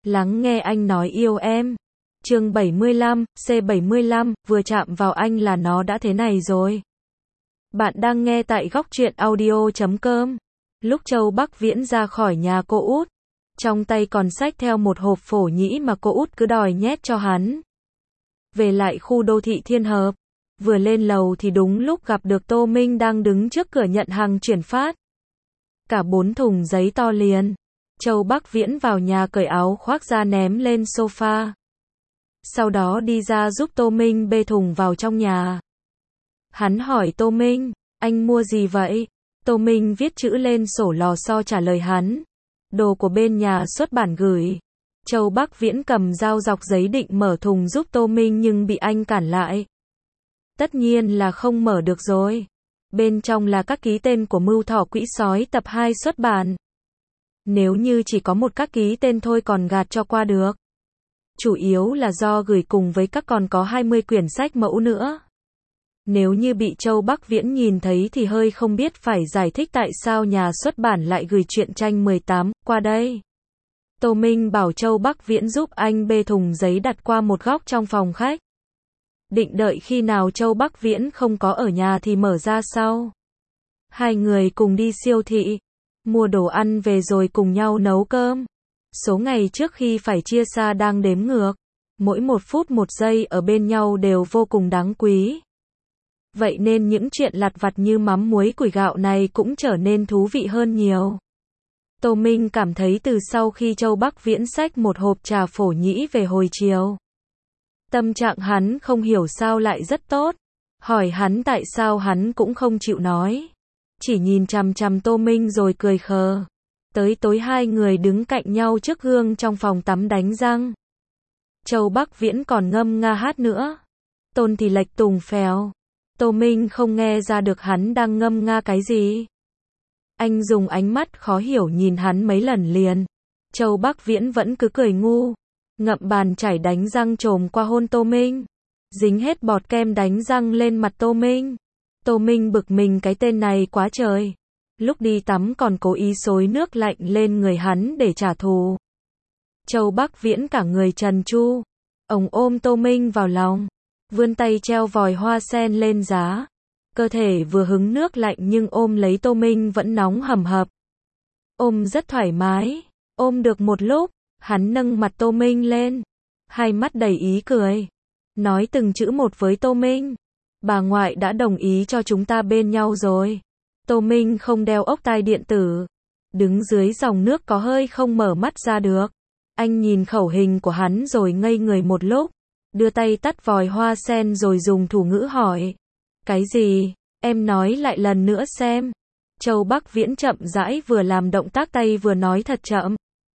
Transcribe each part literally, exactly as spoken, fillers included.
Lắng nghe anh nói yêu em. Chương bảy mươi lăm, C bảy mươi lăm, vừa chạm vào anh là nó đã thế này rồi. Bạn đang nghe tại góc truyện audio chấm com. Lúc Châu Bắc Viễn ra khỏi nhà cô út, trong tay còn xách theo một hộp phổ nhĩ mà cô út cứ đòi nhét cho hắn. Về lại khu đô thị Thiên Hợp, vừa lên lầu thì đúng lúc gặp được Tô Minh đang đứng trước cửa nhận hàng chuyển phát. Cả bốn thùng giấy to liền. Châu Bắc Viễn vào nhà cởi áo khoác ra ném lên sofa. Sau đó đi ra giúp Tô Minh bê thùng vào trong nhà. Hắn hỏi Tô Minh, anh mua gì vậy? Tô Minh viết chữ lên sổ lò xo trả lời hắn. Đồ của bên nhà xuất bản gửi. Châu Bắc Viễn cầm dao dọc giấy định mở thùng giúp Tô Minh nhưng bị anh cản lại. Tất nhiên là không mở được rồi. Bên trong là các ký tên của Mưu Thỏ Quỹ Sói tập hai xuất bản. Nếu như chỉ có một các ký tên thôi còn gạt cho qua được. Chủ yếu là do gửi cùng với các còn có hai mươi quyển sách mẫu nữa. Nếu như bị Châu Bắc Viễn nhìn thấy thì hơi không biết phải giải thích tại sao nhà xuất bản lại gửi truyện tranh mười tám qua đây. Tô Minh bảo Châu Bắc Viễn giúp anh bê thùng giấy đặt qua một góc trong phòng khách. Định đợi khi nào Châu Bắc Viễn không có ở nhà thì mở ra sau. Hai người cùng đi siêu thị, mua đồ ăn về rồi cùng nhau nấu cơm. Số ngày trước khi phải chia xa đang đếm ngược. Mỗi một phút một giây ở bên nhau đều vô cùng đáng quý. Vậy nên những chuyện lặt vặt như mắm muối củi gạo này cũng trở nên thú vị hơn nhiều. Tô Minh cảm thấy từ sau khi Châu Bắc Viễn xách một hộp trà phổ nhĩ về hồi chiều, tâm trạng hắn không hiểu sao lại rất tốt. Hỏi hắn tại sao hắn cũng không chịu nói. Chỉ nhìn chằm chằm Tô Minh rồi cười khờ. Tới tối hai người đứng cạnh nhau trước gương trong phòng tắm đánh răng. Châu Bắc Viễn còn ngâm nga hát nữa. Tôn thì lệch tùng phèo. Tô Minh không nghe ra được hắn đang ngâm nga cái gì. Anh dùng ánh mắt khó hiểu nhìn hắn mấy lần liền. Châu Bắc Viễn vẫn cứ cười ngu. Ngậm bàn chải đánh răng trồm qua hôn Tô Minh. Dính hết bọt kem đánh răng lên mặt Tô Minh. Tô Minh bực mình cái tên này quá trời. Lúc đi tắm còn cố ý xối nước lạnh lên người hắn để trả thù. Châu Bắc Viễn cả người trần tru. Ông ôm Tô Minh vào lòng. Vươn tay treo vòi hoa sen lên giá. Cơ thể vừa hứng nước lạnh nhưng ôm lấy Tô Minh vẫn nóng hầm hập. Ôm rất thoải mái. Ôm được một lúc, hắn nâng mặt Tô Minh lên. Hai mắt đầy ý cười. Nói từng chữ một với Tô Minh. Bà ngoại đã đồng ý cho chúng ta bên nhau rồi. Tô Minh không đeo ốc tai điện tử. Đứng dưới dòng nước có hơi không mở mắt ra được. Anh nhìn khẩu hình của hắn rồi ngây người một lúc. Đưa tay tắt vòi hoa sen rồi dùng thủ ngữ hỏi. Cái gì? Em nói lại lần nữa xem. Châu Bắc Viễn chậm rãi vừa làm động tác tay vừa nói thật chậm.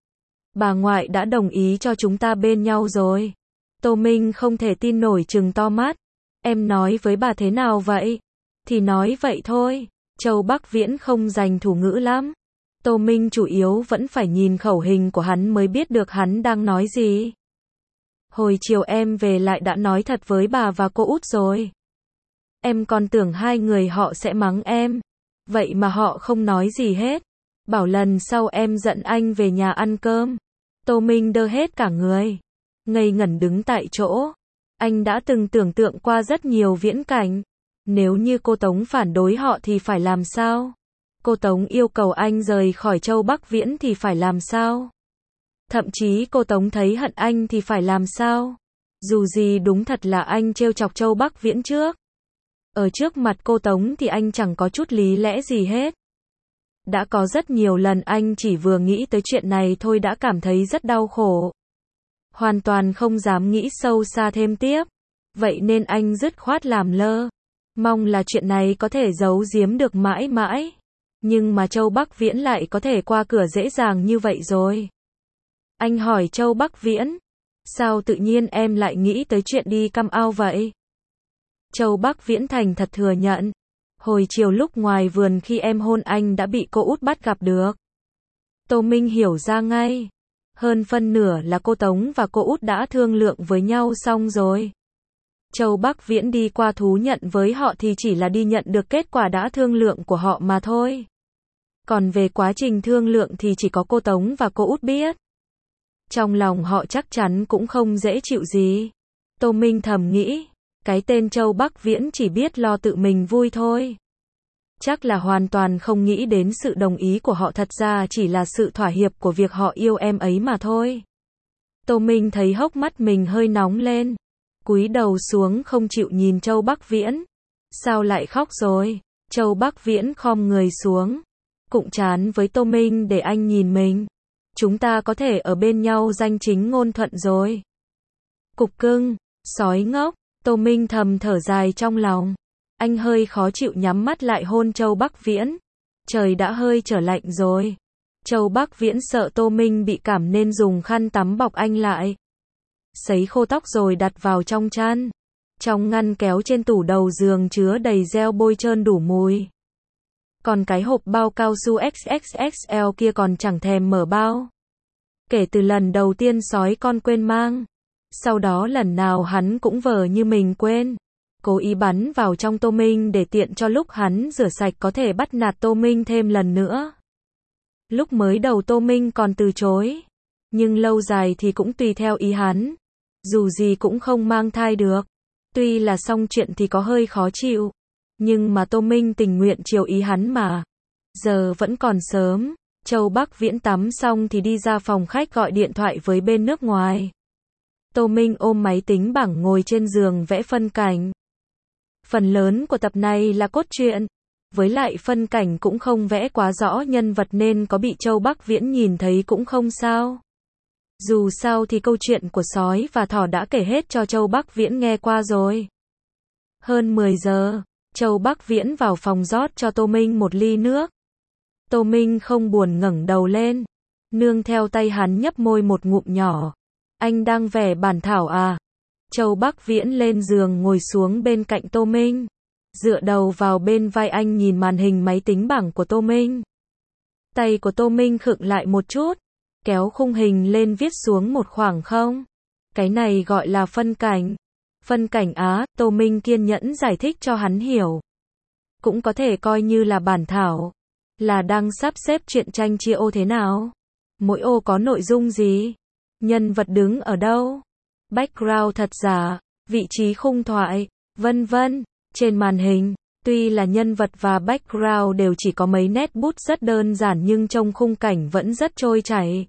Bà ngoại đã đồng ý cho chúng ta bên nhau rồi. Tô Minh không thể tin nổi trừng to mắt. Em nói với bà thế nào vậy? Thì nói vậy thôi. Châu Bắc Viễn không dành thủ ngữ lắm. Tô Minh chủ yếu vẫn phải nhìn khẩu hình của hắn mới biết được hắn đang nói gì. Hồi chiều em về lại đã nói thật với bà và cô út rồi. Em còn tưởng hai người họ sẽ mắng em. Vậy mà họ không nói gì hết. Bảo lần sau em dẫn anh về nhà ăn cơm. Tô Minh đơ hết cả người. Ngây ngẩn đứng tại chỗ. Anh đã từng tưởng tượng qua rất nhiều viễn cảnh. Nếu như cô Tống phản đối họ thì phải làm sao? Cô Tống yêu cầu anh rời khỏi Châu Bắc Viễn thì phải làm sao? Thậm chí cô Tống thấy hận anh thì phải làm sao? Dù gì đúng thật là anh trêu chọc Châu Bắc Viễn trước. Ở trước mặt cô Tống thì anh chẳng có chút lý lẽ gì hết. Đã có rất nhiều lần anh chỉ vừa nghĩ tới chuyện này thôi đã cảm thấy rất đau khổ. Hoàn toàn không dám nghĩ sâu xa thêm tiếp. Vậy nên anh dứt khoát làm lơ. Mong là chuyện này có thể giấu giếm được mãi mãi. Nhưng mà Châu Bắc Viễn lại có thể qua cửa dễ dàng như vậy rồi. Anh hỏi Châu Bắc Viễn. Sao tự nhiên em lại nghĩ tới chuyện đi căm ao vậy? Châu Bắc Viễn thành thật thừa nhận. Hồi chiều lúc ngoài vườn khi em hôn anh đã bị cô út bắt gặp được. Tô Minh hiểu ra ngay. Hơn phân nửa là cô Tống và cô út đã thương lượng với nhau xong rồi. Châu Bắc Viễn đi qua thú nhận với họ thì chỉ là đi nhận được kết quả đã thương lượng của họ mà thôi. Còn về quá trình thương lượng thì chỉ có cô Tống và cô út biết. Trong lòng họ chắc chắn cũng không dễ chịu gì. Tô Minh thầm nghĩ, cái tên Châu Bắc Viễn chỉ biết lo tự mình vui thôi. Chắc là hoàn toàn không nghĩ đến sự đồng ý của họ, thật ra chỉ là sự thỏa hiệp của việc họ yêu em ấy mà thôi. Tô Minh thấy hốc mắt mình hơi nóng lên, cúi đầu xuống không chịu nhìn Châu Bắc Viễn. Sao lại khóc rồi? Châu Bắc Viễn khom người xuống, cụng trán với Tô Minh để anh nhìn mình. Chúng ta có thể ở bên nhau danh chính ngôn thuận rồi. Cục cưng, sói ngốc, Tô Minh thầm thở dài trong lòng. Anh hơi khó chịu nhắm mắt lại hôn Châu Bắc Viễn. Trời đã hơi trở lạnh rồi. Châu Bắc Viễn sợ Tô Minh bị cảm nên dùng khăn tắm bọc anh lại. Sấy khô tóc rồi đặt vào trong chăn. Trong ngăn kéo trên tủ đầu giường chứa đầy gel bôi trơn đủ mùi. Còn cái hộp bao cao su ích ích ích lờ kia còn chẳng thèm mở bao. Kể từ lần đầu tiên sói con quên mang. Sau đó lần nào hắn cũng vờ như mình quên. Cố ý bắn vào trong Tô Minh để tiện cho lúc hắn rửa sạch có thể bắt nạt Tô Minh thêm lần nữa. Lúc mới đầu Tô Minh còn từ chối. Nhưng lâu dài thì cũng tùy theo ý hắn. Dù gì cũng không mang thai được. Tuy là xong chuyện thì có hơi khó chịu. Nhưng mà Tô Minh tình nguyện chiều ý hắn mà. Giờ vẫn còn sớm. Châu Bắc Viễn tắm xong thì đi ra phòng khách gọi điện thoại với bên nước ngoài. Tô Minh ôm máy tính bảng ngồi trên giường vẽ phân cảnh. Phần lớn của tập này là cốt truyện. Với lại phân cảnh cũng không vẽ quá rõ nhân vật nên có bị Châu Bắc Viễn nhìn thấy cũng không sao. Dù sao thì câu chuyện của sói và thỏ đã kể hết cho Châu Bắc Viễn nghe qua rồi. Hơn mười giờ, Châu Bắc Viễn vào phòng rót cho Tô Minh một ly nước. Tô Minh không buồn ngẩng đầu lên. Nương theo tay hắn nhấp môi một ngụm nhỏ. Anh đang vẽ bản thảo à? Châu Bắc Viễn lên giường ngồi xuống bên cạnh Tô Minh. Dựa đầu vào bên vai anh nhìn màn hình máy tính bảng của Tô Minh. Tay của Tô Minh khựng lại một chút. Kéo khung hình lên viết xuống một khoảng không. Cái này gọi là phân cảnh. Phân cảnh á, Tô Minh kiên nhẫn giải thích cho hắn hiểu. Cũng có thể coi như là bản thảo. Là đang sắp xếp truyện tranh chia ô thế nào? Mỗi ô có nội dung gì? Nhân vật đứng ở đâu? Background thật giả, vị trí khung thoại, vân vân. Trên màn hình, tuy là nhân vật và background đều chỉ có mấy nét bút rất đơn giản nhưng trong khung cảnh vẫn rất trôi chảy.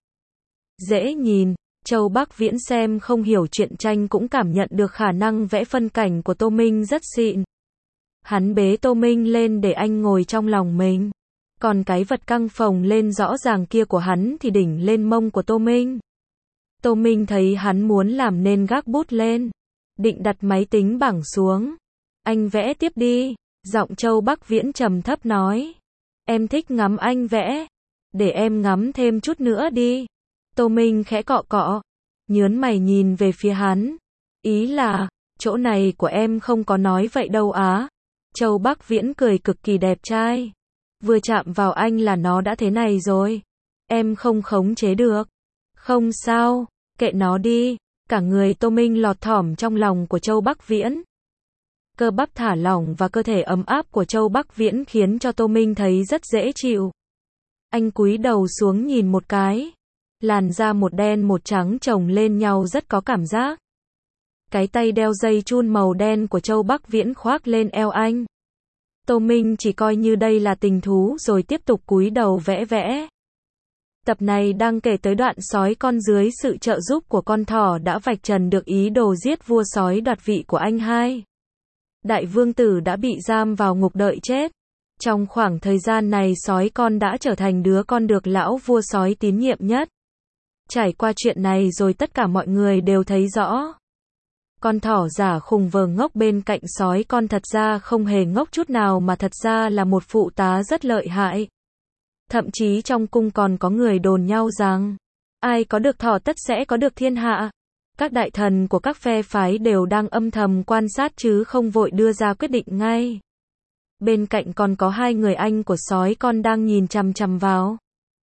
Dễ nhìn, Châu Bắc Viễn xem không hiểu truyện tranh cũng cảm nhận được khả năng vẽ phân cảnh của Tô Minh rất xịn. Hắn bế Tô Minh lên để anh ngồi trong lòng mình. Còn cái vật căng phồng lên rõ ràng kia của hắn thì đỉnh lên mông của Tô Minh. Tô Minh thấy hắn muốn làm nên gác bút lên. Định đặt máy tính bảng xuống. Anh vẽ tiếp đi. Giọng Châu Bắc Viễn trầm thấp nói. Em thích ngắm anh vẽ. Để em ngắm thêm chút nữa đi. Tô Minh khẽ cọ cọ. Nhớn mày nhìn về phía hắn. Ý là, chỗ này của em không có nói vậy đâu á. Châu Bắc Viễn cười cực kỳ đẹp trai. Vừa chạm vào anh là nó đã thế này rồi. Em không khống chế được. Không sao, kệ nó đi. Cả người Tô Minh lọt thỏm trong lòng của Châu Bắc Viễn. Cơ bắp thả lỏng và cơ thể ấm áp của Châu Bắc Viễn khiến cho Tô Minh thấy rất dễ chịu. Anh cúi đầu xuống nhìn một cái. Làn da một đen một trắng chồng lên nhau rất có cảm giác. Cái tay đeo dây chun màu đen của Châu Bắc Viễn khoác lên eo anh. Tô Minh chỉ coi như đây là tình thú rồi tiếp tục cúi đầu vẽ vẽ. Tập này đang kể tới đoạn sói con dưới sự trợ giúp của con thỏ đã vạch trần được ý đồ giết vua sói đoạt vị của anh hai. Đại vương tử đã bị giam vào ngục đợi chết. Trong khoảng thời gian này sói con đã trở thành đứa con được lão vua sói tín nhiệm nhất. Trải qua chuyện này rồi tất cả mọi người đều thấy rõ. Con thỏ giả khùng vờ ngốc bên cạnh sói con thật ra không hề ngốc chút nào mà thật ra là một phụ tá rất lợi hại. Thậm chí trong cung còn có người đồn nhau rằng, ai có được thỏ tất sẽ có được thiên hạ. Các đại thần của các phe phái đều đang âm thầm quan sát chứ không vội đưa ra quyết định ngay. Bên cạnh còn có hai người anh của sói con đang nhìn chằm chằm vào.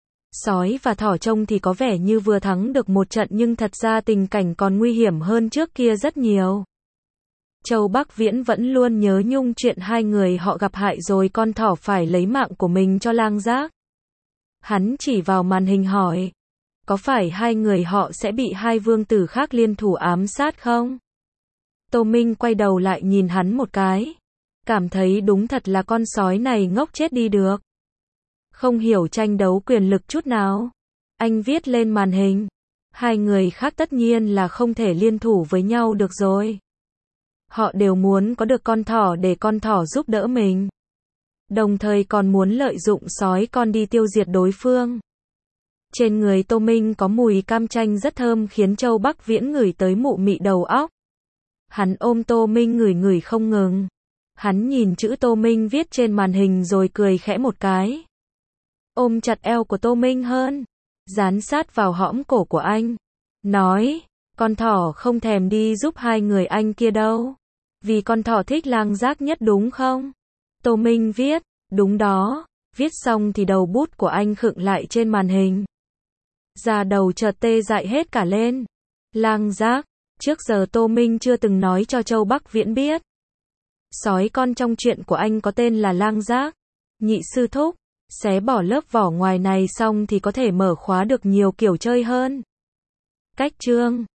Sói và thỏ trông thì có vẻ như vừa thắng được một trận nhưng thật ra tình cảnh còn nguy hiểm hơn trước kia rất nhiều. Châu Bắc Viễn vẫn luôn nhớ nhung chuyện hai người họ gặp hại rồi con thỏ phải lấy mạng của mình cho lang giác. Hắn chỉ vào màn hình hỏi. có phải hai người họ sẽ bị hai vương tử khác liên thủ ám sát không? Tô Minh quay đầu lại nhìn hắn một cái. Cảm thấy đúng thật là con sói này ngốc chết đi được. Không hiểu tranh đấu quyền lực chút nào. Anh viết lên màn hình. Hai người khác tất nhiên là không thể liên thủ với nhau được rồi. Họ đều muốn có được con thỏ để con thỏ giúp đỡ mình. Đồng thời còn muốn lợi dụng sói con đi tiêu diệt đối phương. Trên người Tô Minh có mùi cam chanh rất thơm khiến Châu Bắc Viễn ngửi tới mụ mị đầu óc. Hắn ôm Tô Minh ngửi ngửi không ngừng. Hắn nhìn chữ Tô Minh viết trên màn hình rồi cười khẽ một cái. Ôm chặt eo của Tô Minh hơn. Dán sát vào hõm cổ của anh. Nói, con thỏ không thèm đi giúp hai người anh kia đâu. Vì con thỏ thích Lang Giác nhất đúng không? Tô Minh viết, đúng đó. Viết xong thì đầu bút của anh khựng lại trên màn hình. Da đầu chợt tê dại hết cả lên. Lang Giác, trước giờ Tô Minh chưa từng nói cho Châu Bắc Viễn biết. Sói con trong chuyện của anh có tên là Lang Giác. Nhị sư thúc, xé bỏ lớp vỏ ngoài này xong thì có thể mở khóa được nhiều kiểu chơi hơn. Cách chương